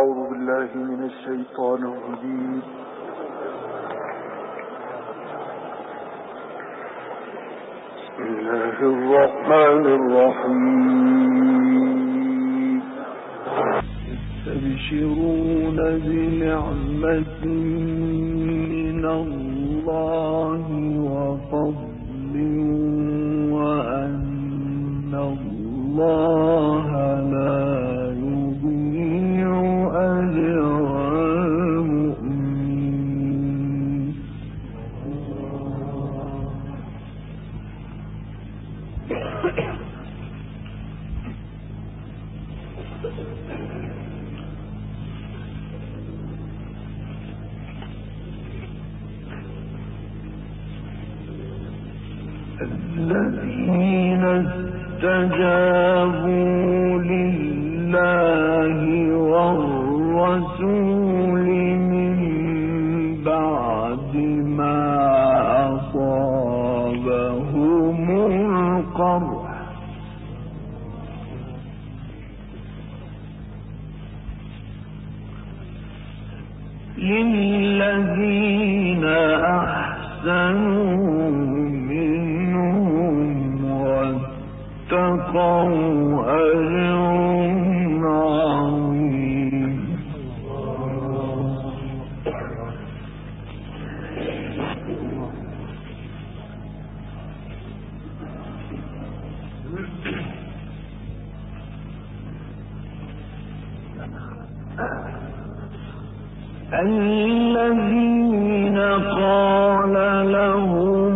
أعوذ بالله من الشيطان الرجيم. بسم الله الرحمن الرحيم. يستبشرون بنعمة من الله وفضل وأن الله لا يضيع أجر المؤمنين. الذين استجابوا لله والرسول من بعد ما أصابهم القرح للذين أحسنوا اتقوا أجر عظيم. الذين قال لهم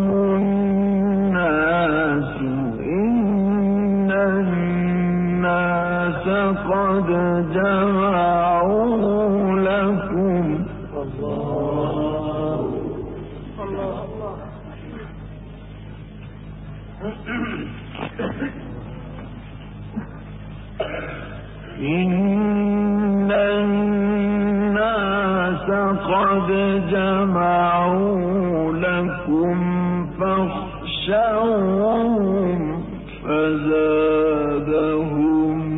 قد جمعوا لكم إن الناس قد جمعوا لكم فاخشوهم فزادهم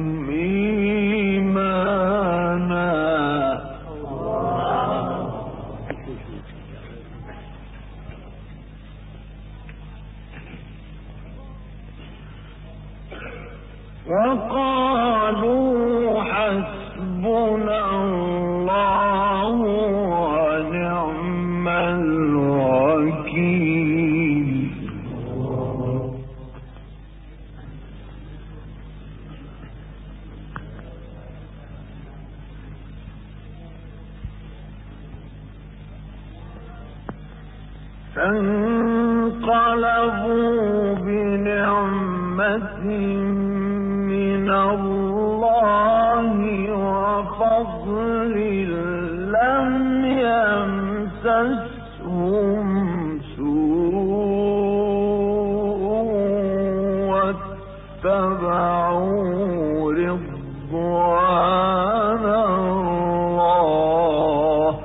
وقالوا حسبنا الله ونعم الوكيل. فانقلبوا بنعمة من الله وفضل لم يمسسهم سوء واتبعوا رضوان الله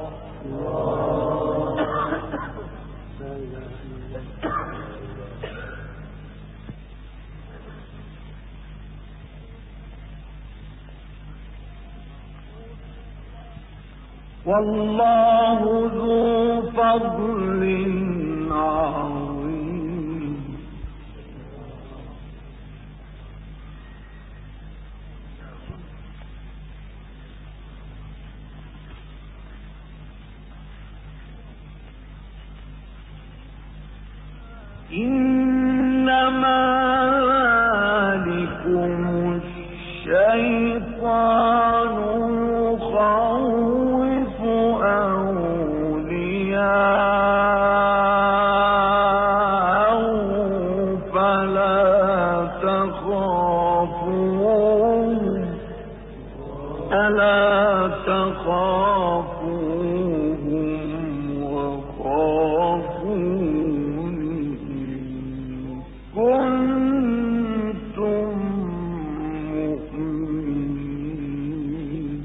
والله ذو فضل عظيم. إنما ذلكم الشيطان يخوف أولياءه فلا تخافوهم وخافوني إن كنتم مؤمنين.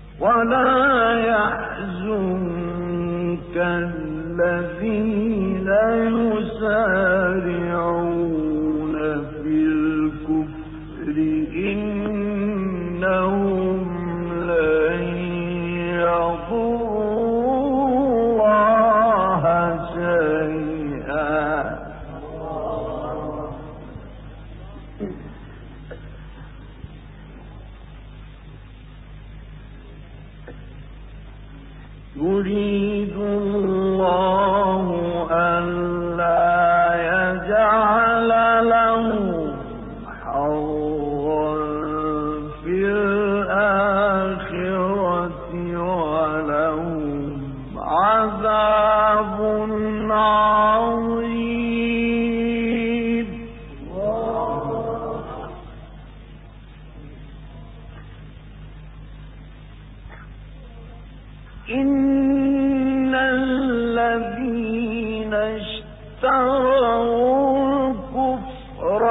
ولا يحزنك الذين يسارعون في الكفر إنهم لن يضروا الله شيئا يريد الله ألا يجعل لهم حظا في الآخرة ولهم عذاب عظيم إن الذين اشتروا الكفر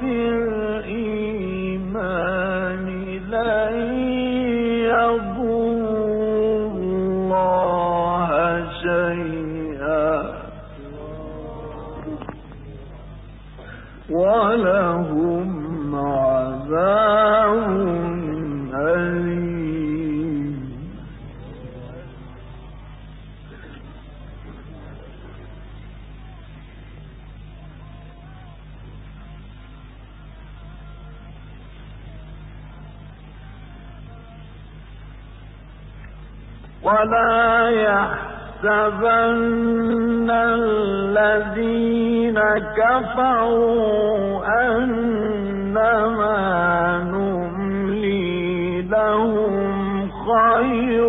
بالإيمان لن يضروا الله شيئا ولهم عذاب أليم ولا يحسبن الذين كفروا أنما نملي لهم خير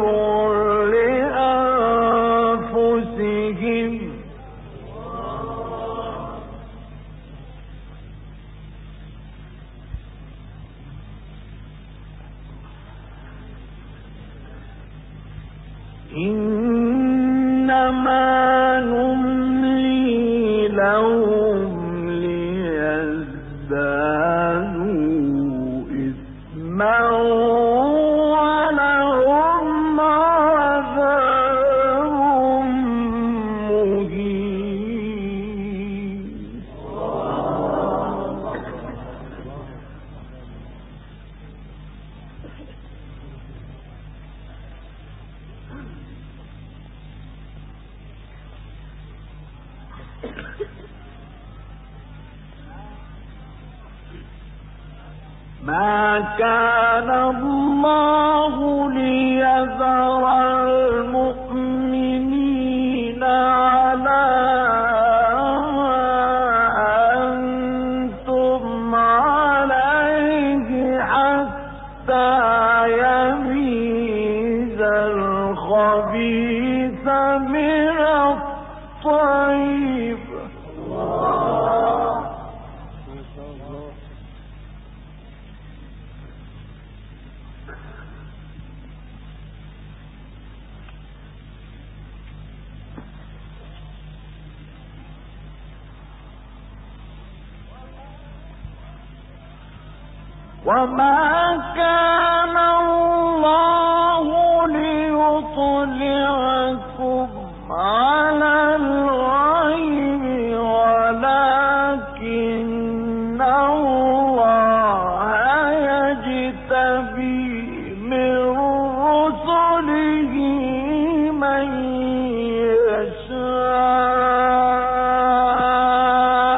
لأنفسهم إنما نملي لهم ليزدادوا إثما ولهم عذاب مهين ما كان الله ليذر المؤمنين على أنتم عليه حتى يميز الخبيث من الطيب وما كان الله ليطلعكم على الغيب ولكن الله يجتبي من رسله من يشاء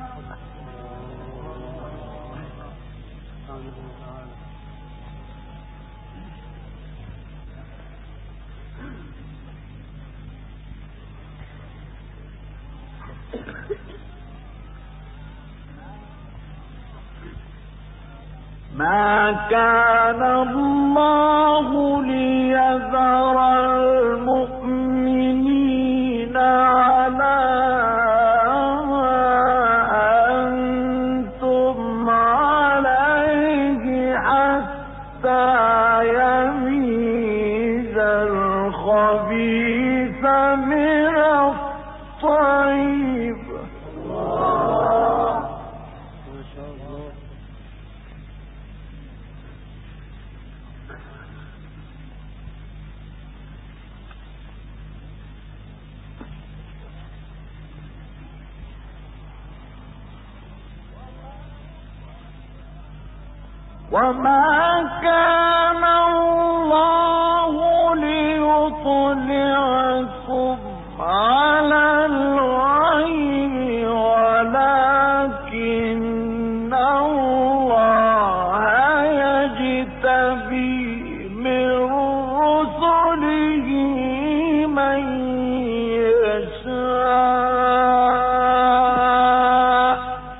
ما كان الله ليذر المؤمنين على أنتم عليه حتى يميز الخبيث من الطيب وما كان الله ليطلعكم على الغيب ولكن الله يجتبي من رسله من يشاء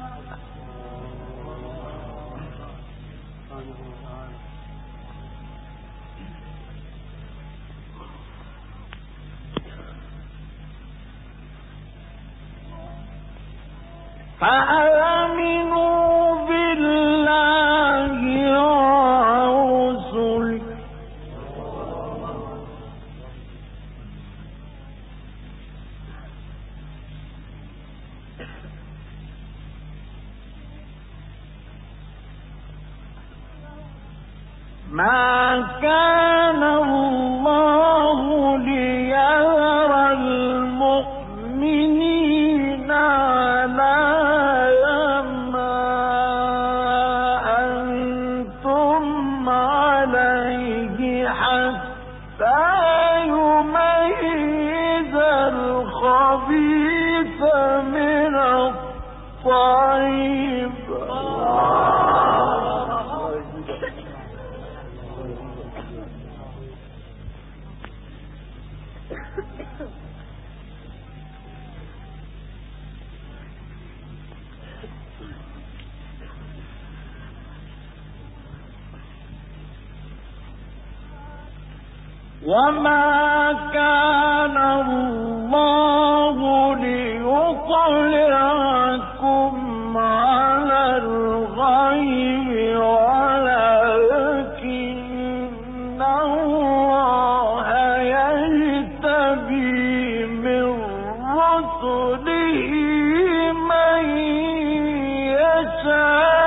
فآمنوا بالله ورسله ما كان الله ليذر المؤمنين على ما أنتم عليه حتى يميز الخبيث من الطيب وما كان الله ليطلعكم على الغيب ولكن الله يجتبي من رسله من يشاء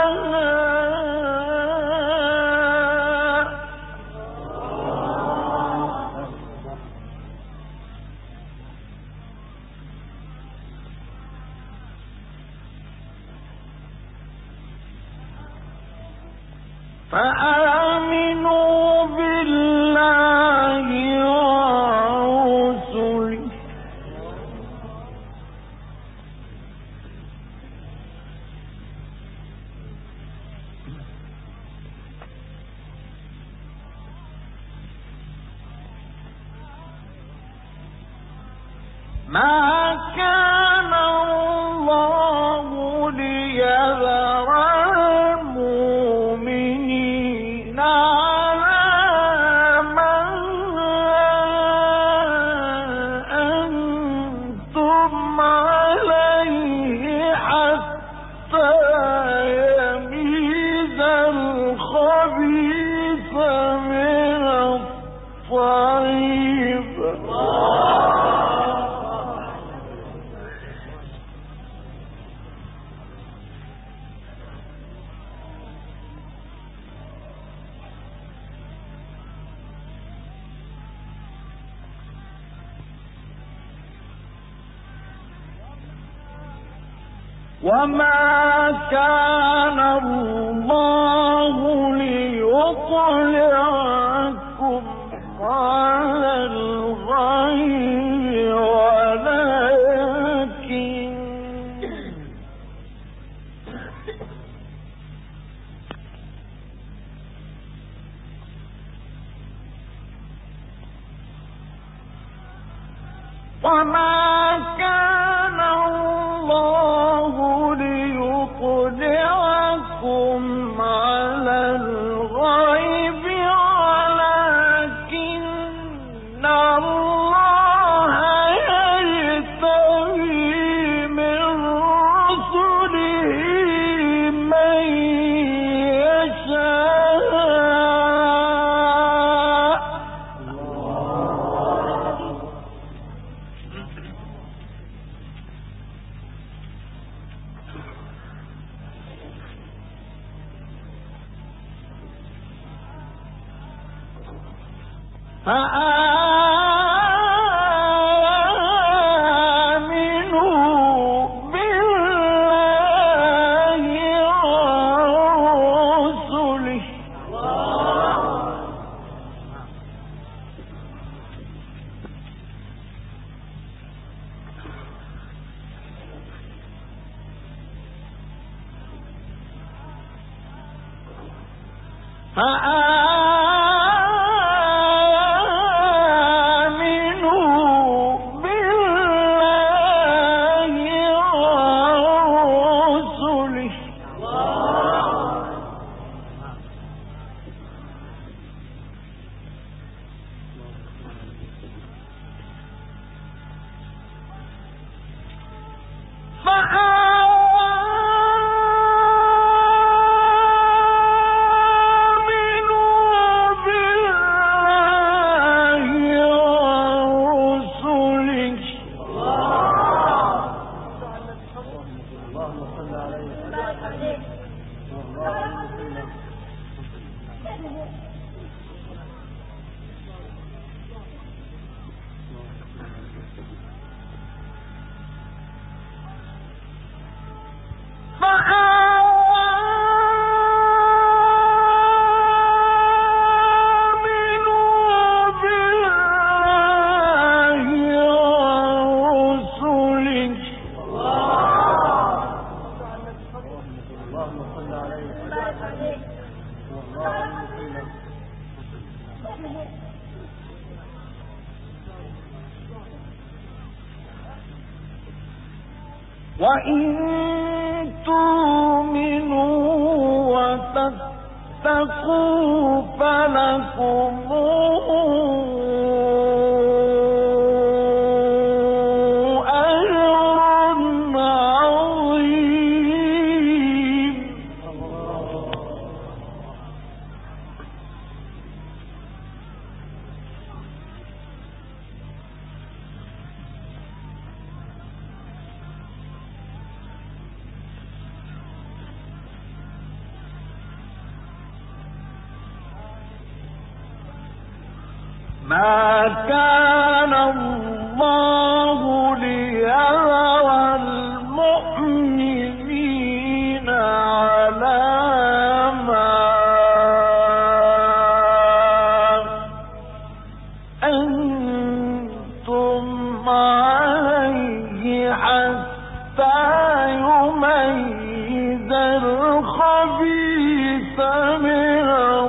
فآمنوا بالله ورسله ما كان الله ليذر المؤمنين على ما أنتم عليه حتى يميز الخبيث من الطيب وما كان الله ليطلعكم على الغيب وما كان الله ليطلعكم على الغيب ولكن الله يجتبي من رسله من يشاء فآمنوا بالله ورسله وإن تؤمنوا وتتقوا فلكم ما كان الله ليذر المؤمنين على ما أنتم عليه حتى يميز الخبيث من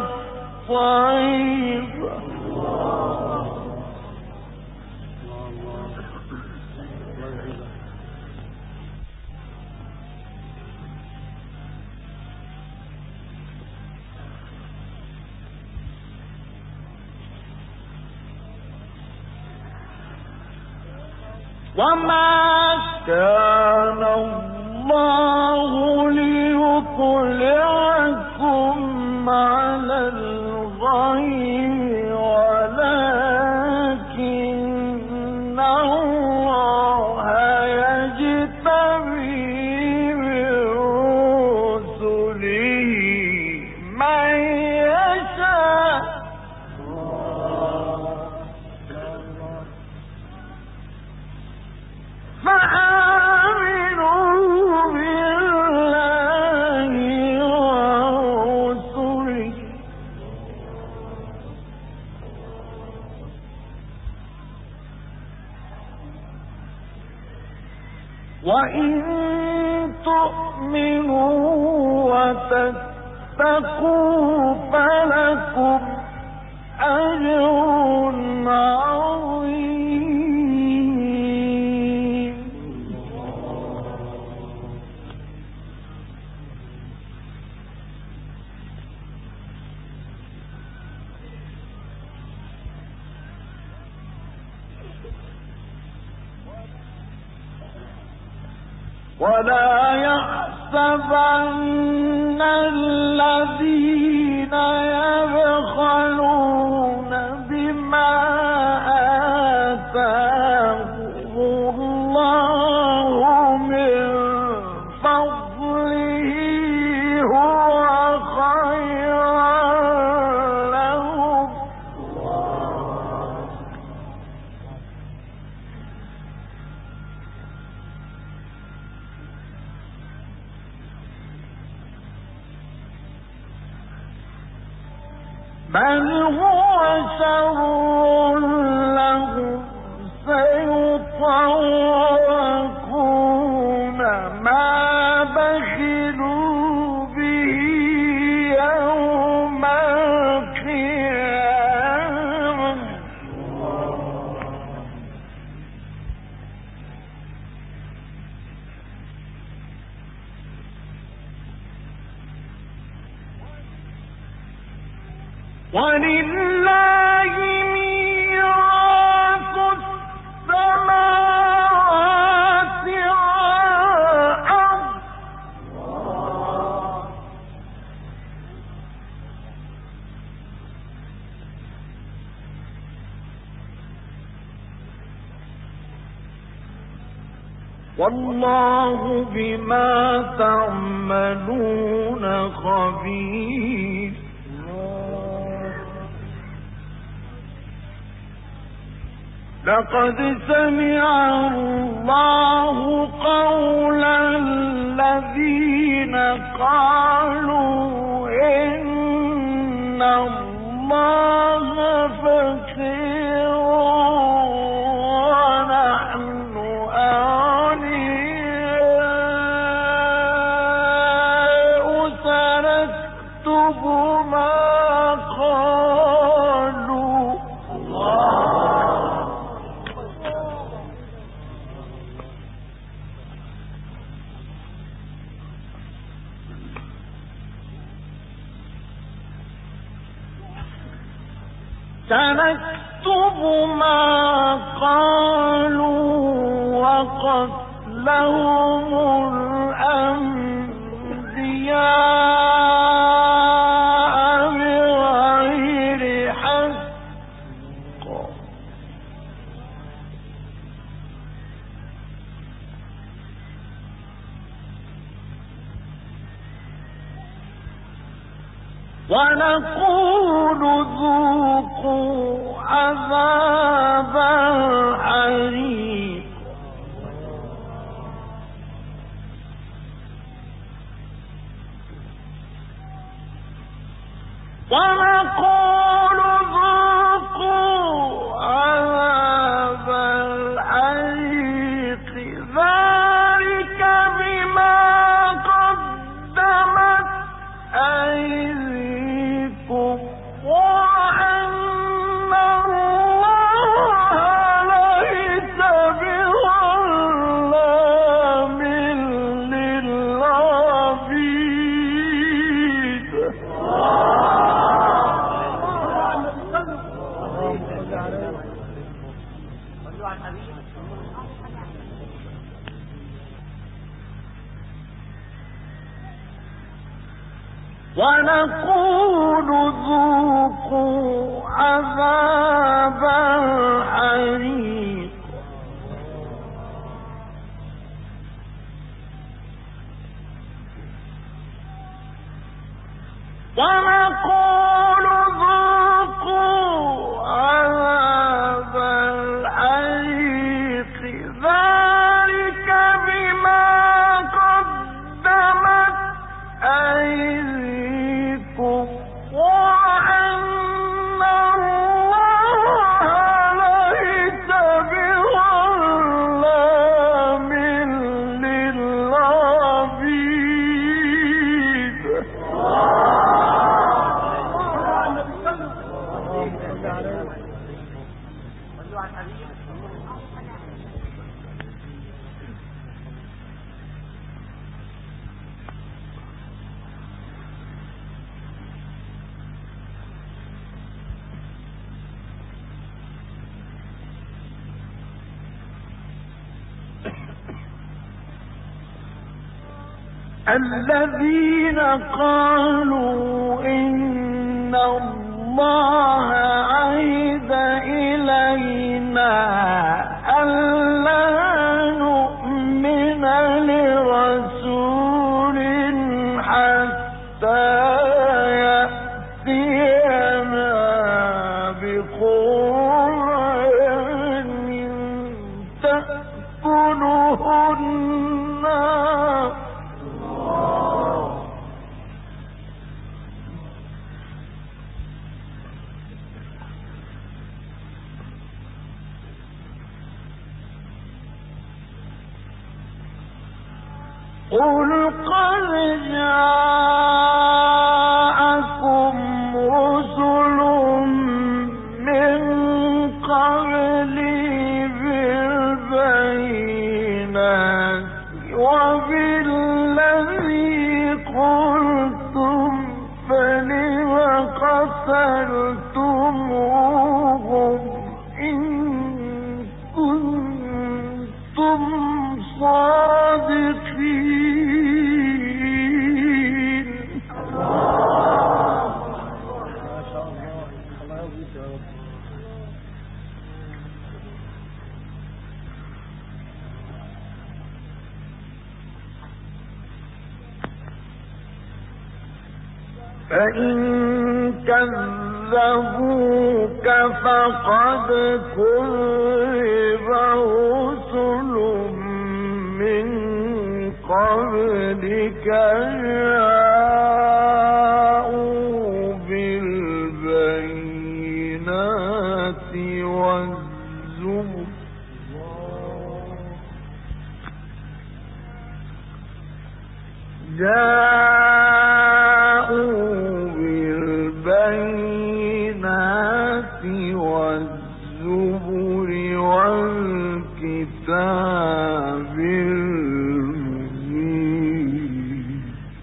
الطيب. وما كان الله ليطلعكم على الغيب ولكن الله يجتبي من رسله من يشاء فآمنوا بالله ورسله وإن تؤمنوا وتتقوا فلكم أجر عظيم. ولا يحسبن الذين يبخلون بما آتاهم الله من فضله هو خيرا لهم بل هو شر لهم سيطوقون ما بخلوا به يوم ولله ميراث السماوات والأرض والله بما تعملون خبير لقد سمع الله قول الذين قالوا إن الله فقير ونحن أغنياء سنكتب ما قالوا سنكتب ما قالوا وقتلهم الأنبياء بغير حق ونقول ذوقوا عذاب الحريق ونقول ذوقوا عذاب الحريق ذلك بما قدمت أيديكم وأن الله ليس بظلام للعبيد ونقول ذوقوا عذاب الحريق ونقول ذوقوا عذاب الحريق ذلك بما قدمت أيديكم وأن الله ليس بظلام للعبيد الذين قالوا إن الله عهد إلينا ألا نؤمن لرسول حتى يأتينا بقرآن تأكله النار قل قد جاءكم رسل من قبلي بالبينات وبالذي قلتم فلم قتلتم الصادقين. فإن كذبوك فقد كذب رسل من قبلك جاءوا بالبينات والزبر والكتاب المبين.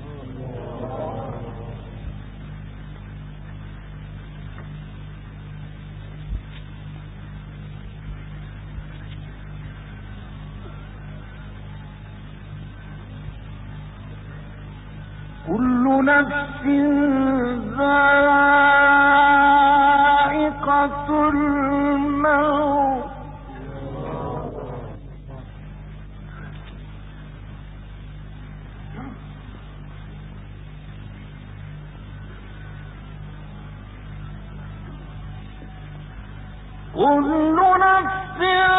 كل نفس ذائقة الموت كل نفس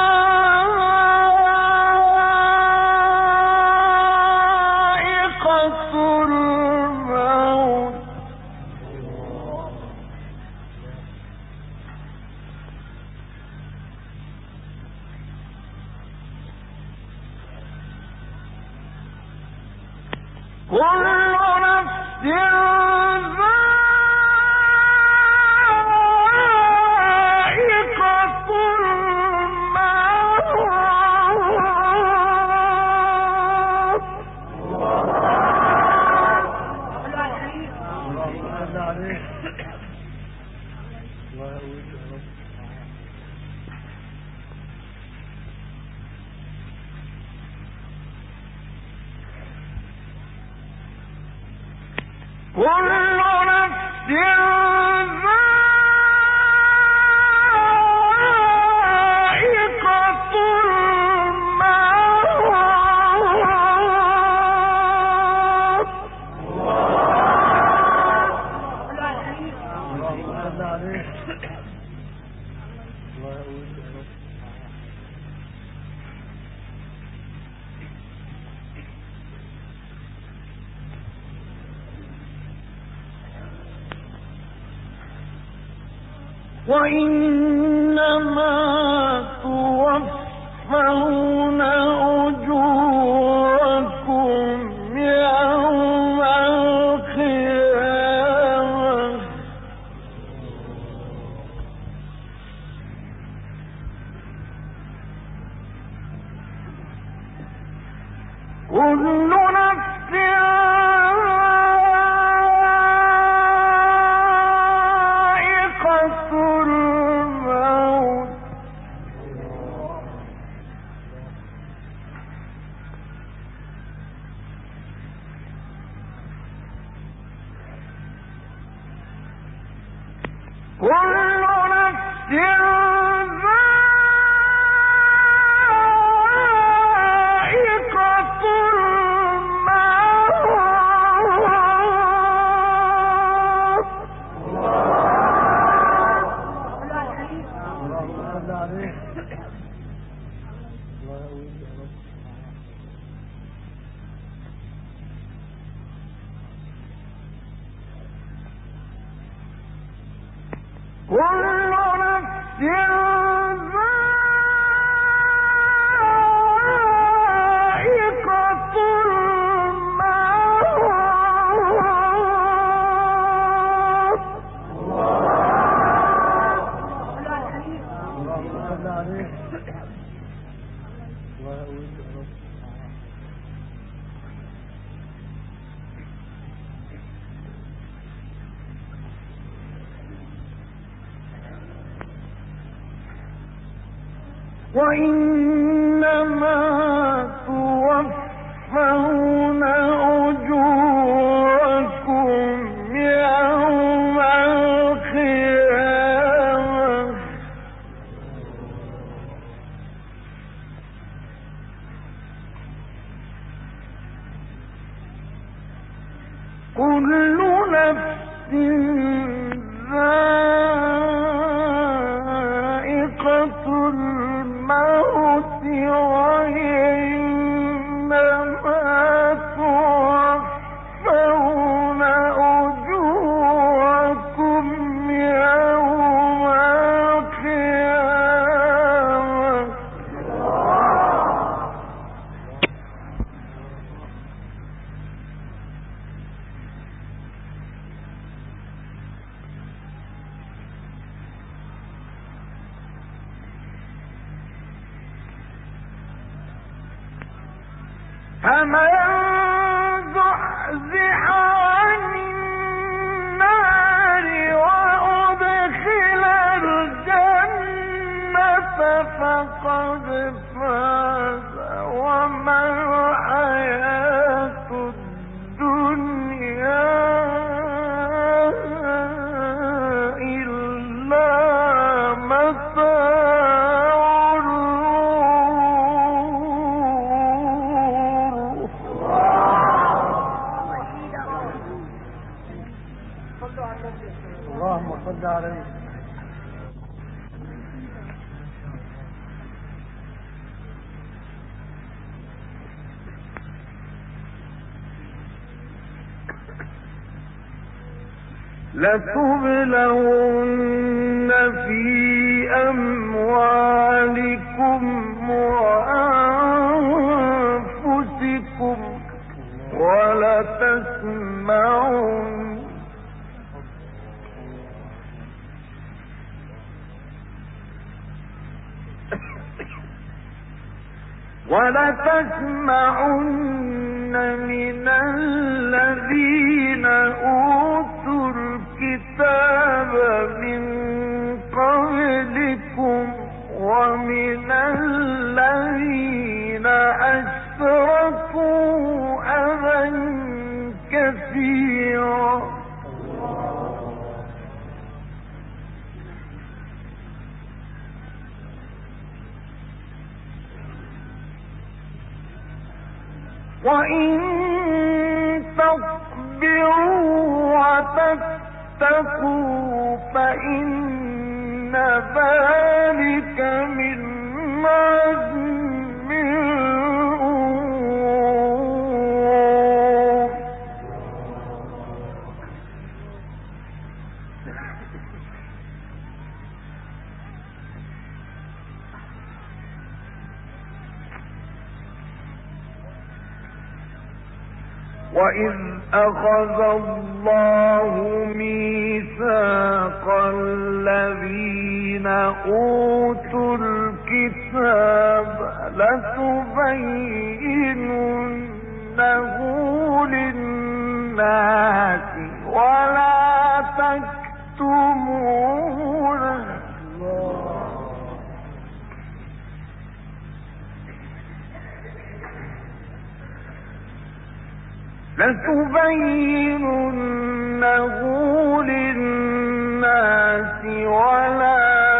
ذائقة الموت كل نفس وإنما توفون أجوركم يوم القيامة كل نفس وإنما توفون كل نفس ذائقة الموت وإنما توفون أجوركم يوم القيامة. فمن زحزح عن النار وأدخل الجنة فقد فاز وما الحياة الدنيا إلا متاع الغرور. اللهم صل عليه. لتبلون في أموالكم وأنفسكم ولتسمعن من الذين أوتوا الكتاب من قبلكم ومن الذين أشركوا أذى كثيرا وإن تصبروا وتتقوا فإن ذلك من عزم الأمور. وإذ أخذ الله ميثاق الذين أوتوا الكتاب لتبيننه للناس ولا تكتمونه لتبيننه للناس ولا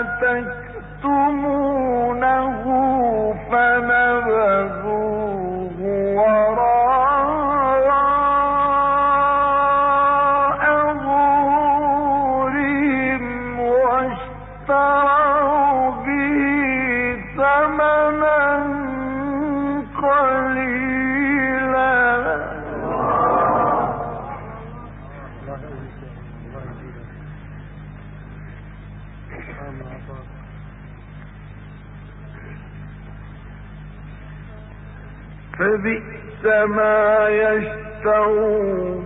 تكتمونه فنبذوه وراء ظهورهم واشتروا به ثمنا قليلا. فبئس ما يشترون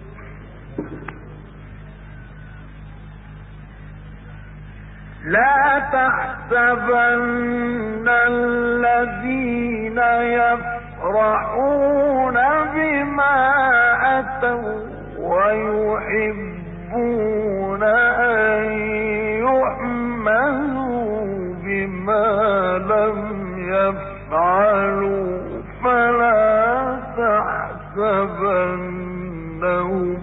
لا تحسبن الذين يفرحون بما أتوا ويحبون أن يحمدوا بما لم يفعلوا فلا تحسبنهم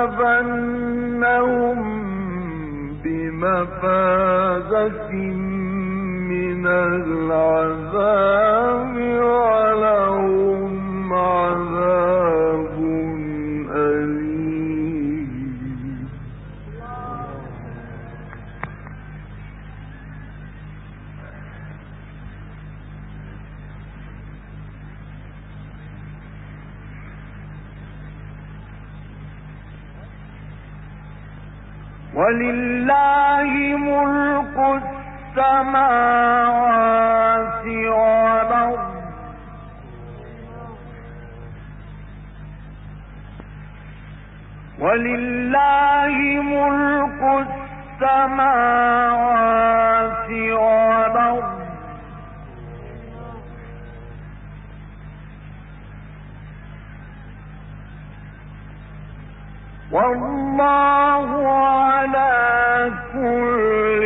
بمفازة من العذاب ولهم عذاب أليم. ولله ملك السماوات والأرض ولله ملك السماوات والأرض والله على كل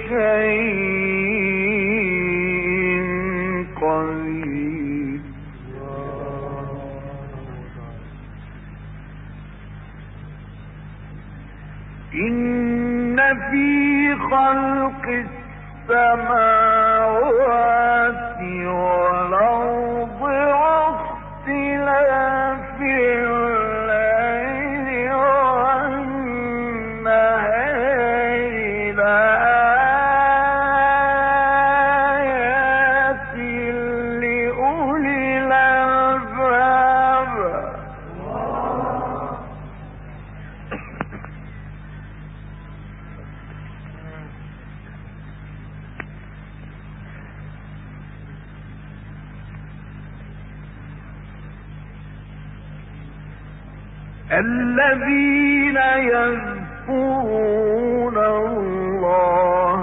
شيء قدير. إن في خلق السماوات والأرض واختلاف الليل والنهار لآيات لأولي الألباب. الذين يذكرون الله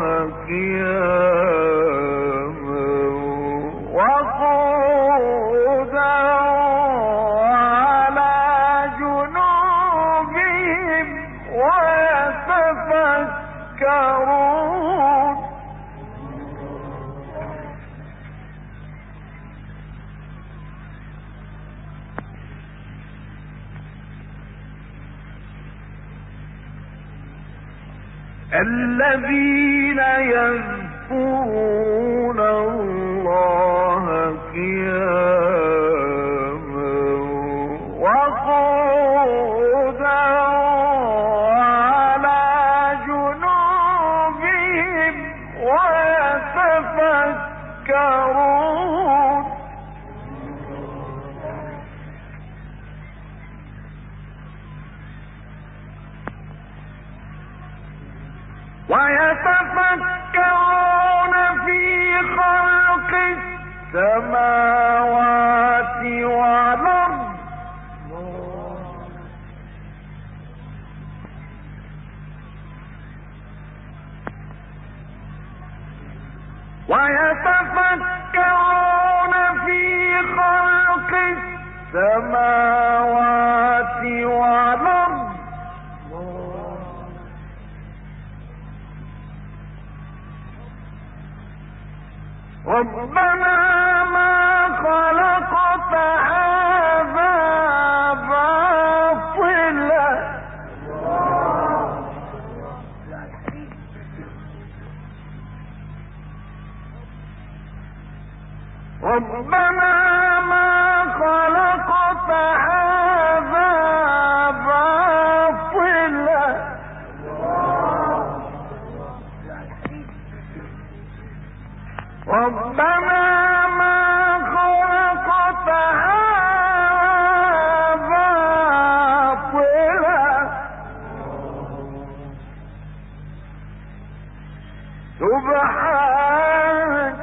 قياما وقعودا وعلى جنوبهم ويتفكرون. الذين يذكرون الله قياما وقعودا وعلى جنوبهم ويتفكرون. ويتفكرون في خلق السماوات والأرض ويتفكرون في خلق السماوات والأرض ربنا ما خلقت هذا باطلا ربنا ما خلقت هذا باطلا ربنا ما خلقت هذا باطلا سبحانك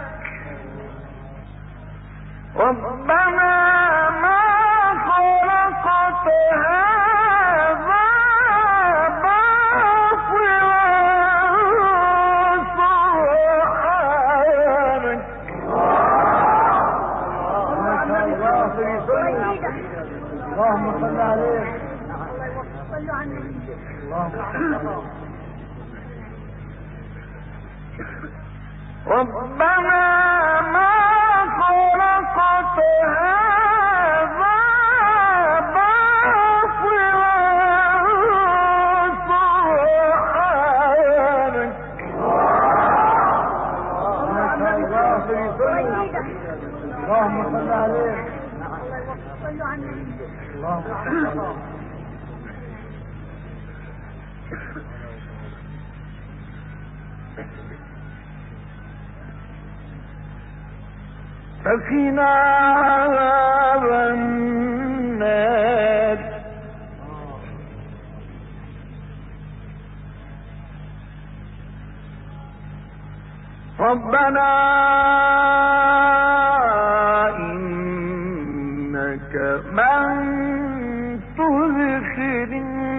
ربنا ما خلقت هذا باطلا سبحانك. اللهم صل عليه. صلوا على النبي. ربنا ما خلقت هذا باطلا سبحانك. فقنا عذاب النار ربنا إنك من تدخل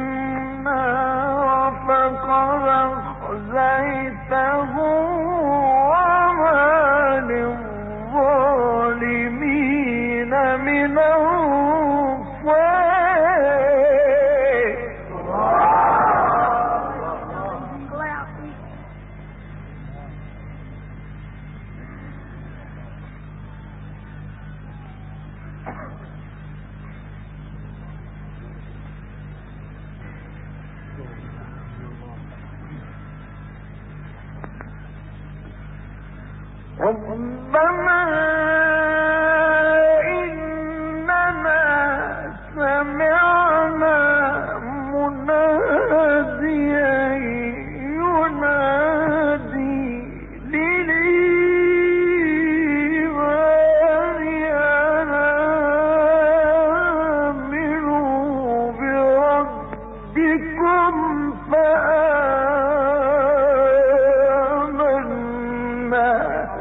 النار فقد أخزيته وما للظالمين من ربنا إننا سمعنا مناديا ينادي للإيمان أن آمنوا بربكم فآمنا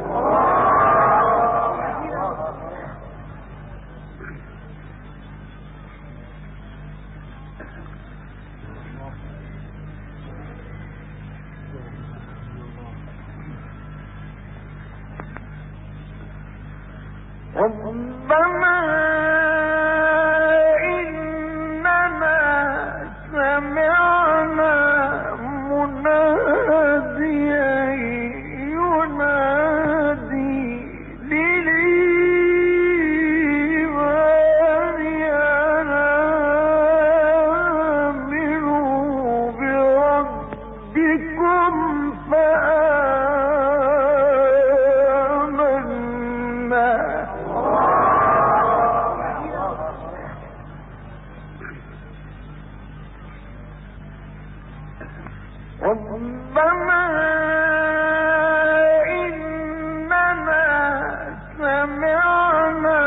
ربنا إننا سمعنا مناديا ينادي للإيمان أن آمنوا بربكم فآمنا ربنا إننا سمعنا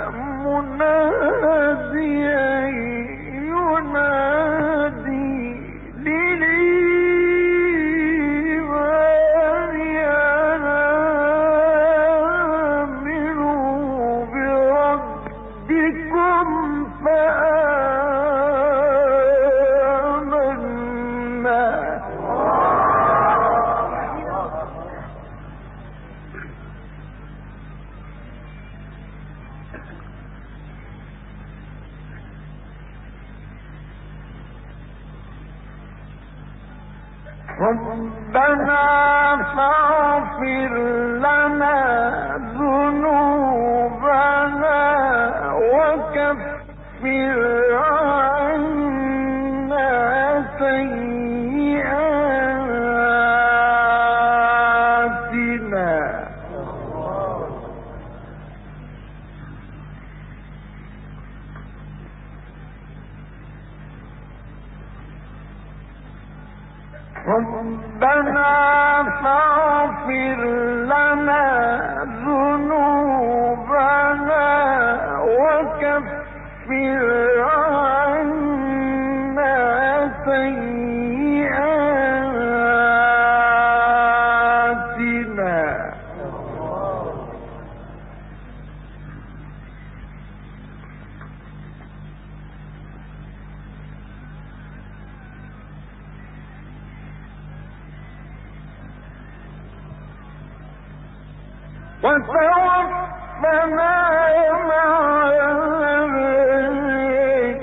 مناديا ينادي للإيمان أن آمنوا بربكم فآمنا ربنا فاغفر لنا ذنوبنا وكفر عنا سيئاتنا ربنا فاغفر لنا ذنوبنا وكفر عنا سيئاتنا وتوفنا مع الأبرار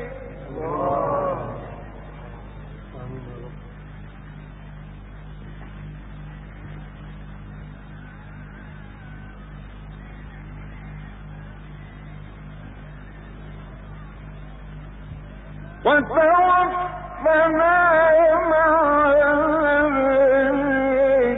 وتوفنا مع الأبرار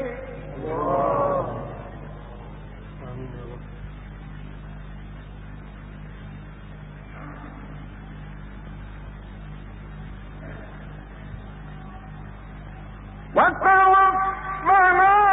وتوفنا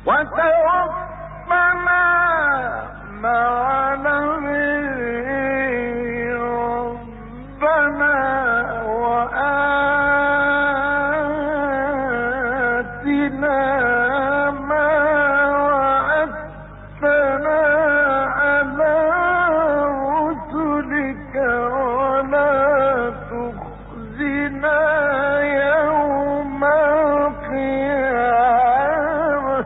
وتوفنا مع نبي ربنا وآتنا ما وعدتنا على رسلك ولا تخزنا يوم القيامة.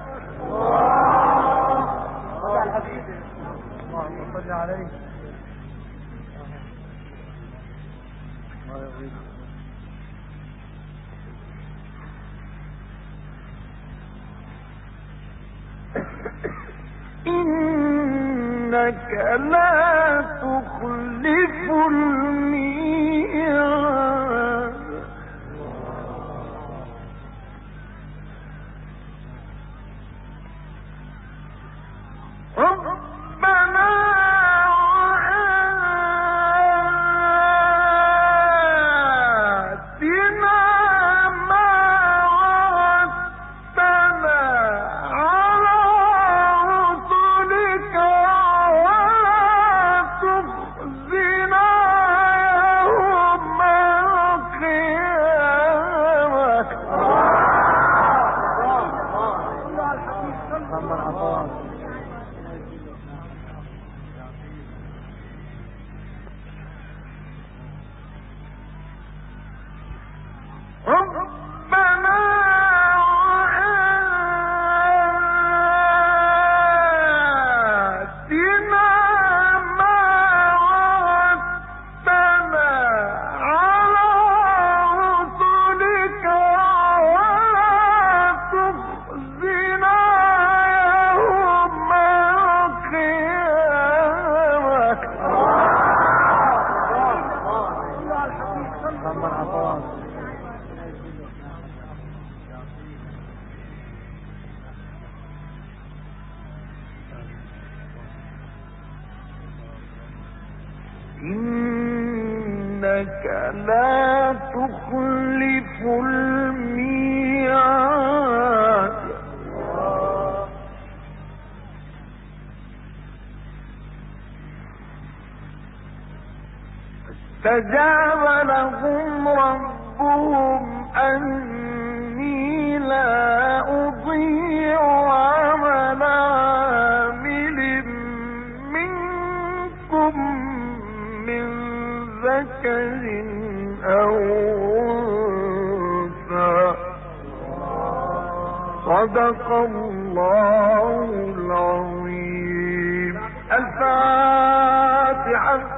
اللهم صل عليه. إنك لا تخلف الميعاد. ربنا وآتنا ما وعدتنا على رسلك ولا تخزنا يوم القيامة. ربنا وآتنا ما وعدتنا على رسلك ولا تخزنا يوم القيامة. إنك لا تخلف الميعاد. استجاب لهم ربهم أني لا أضيع عمل عامل منكم من ذكر أو أنثى. صدق الله العظيم. الفاتحة.